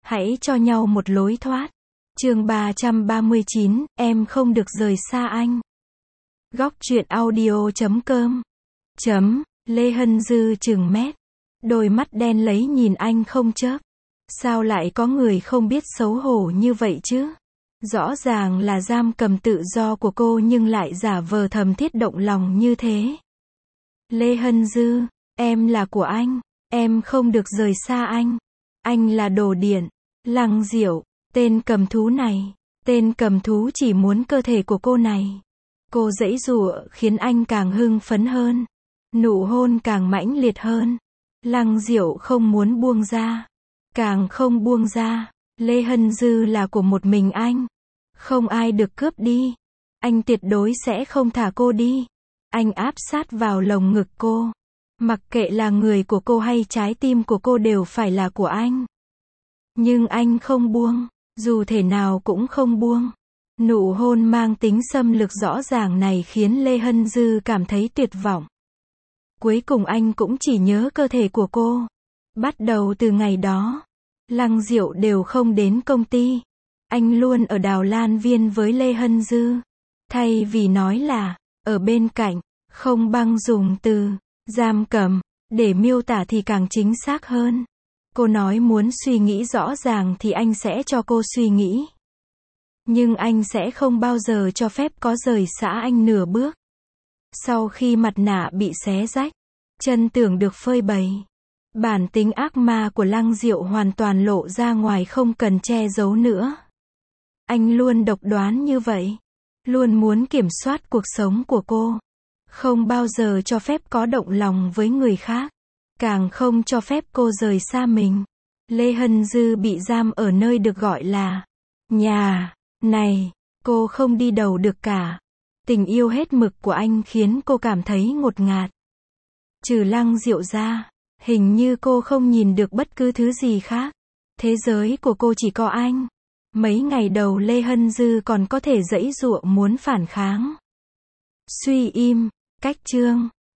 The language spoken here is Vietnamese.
Hãy cho nhau một lối thoát. Chương 339, em không được rời xa anh. Góc truyện audio.com. Lê Hân Dư trừng mét. Đôi mắt đen lấy nhìn anh không chớp. Sao lại có người không biết xấu hổ như vậy chứ? Rõ ràng là giam cầm tự do của cô nhưng lại giả vờ thầm thiết động lòng như thế. Lê Hân Dư, em là của anh. Em không được rời xa anh. Anh là đồ điện. Lăng Diệu, tên cầm thú này. Tên cầm thú chỉ muốn cơ thể của cô này. Cô giãy giụa khiến anh càng hưng phấn hơn. Nụ hôn càng mãnh liệt hơn. Lăng Diệu không muốn buông ra. Càng không buông ra. Lê Hân Dư là của một mình anh. Không ai được cướp đi. Anh tuyệt đối sẽ không thả cô đi. Anh áp sát vào lồng ngực cô. Mặc kệ là người của cô hay trái tim của cô đều phải là của anh. Nhưng anh không buông. Dù thể nào cũng không buông. Nụ hôn mang tính xâm lược rõ ràng này khiến Lê Hân Dư cảm thấy tuyệt vọng. Cuối cùng anh cũng chỉ nhớ cơ thể của cô. Bắt đầu từ ngày đó, Lăng Diệu đều không đến công ty. Anh luôn ở Đào Lan Viên với Lê Hân Dư. Thay vì nói là ở bên cạnh, không bằng dùng từ giam cầm để miêu tả thì càng chính xác hơn. Cô nói muốn suy nghĩ rõ ràng thì anh sẽ cho cô suy nghĩ. Nhưng anh sẽ không bao giờ cho phép có rời xa anh nửa bước. Sau khi mặt nạ bị xé rách, chân tưởng được phơi bày. Bản tính ác ma của Lăng Diệu hoàn toàn lộ ra ngoài không cần che giấu nữa. Anh luôn độc đoán như vậy. Luôn muốn kiểm soát cuộc sống của cô. Không bao giờ cho phép có động lòng với người khác. Càng không cho phép cô rời xa mình. Lê Hân Dư bị giam ở nơi được gọi là nhà. Này, cô không đi đâu được cả. Tình yêu hết mực của anh khiến cô cảm thấy ngột ngạt. Trừ Lăng Diệu ra, hình như cô không nhìn được bất cứ thứ gì khác. Thế giới của cô chỉ có anh. Mấy ngày đầu Lê Hân Dư còn có thể giãy giụa muốn phản kháng. Suy im, cách chương.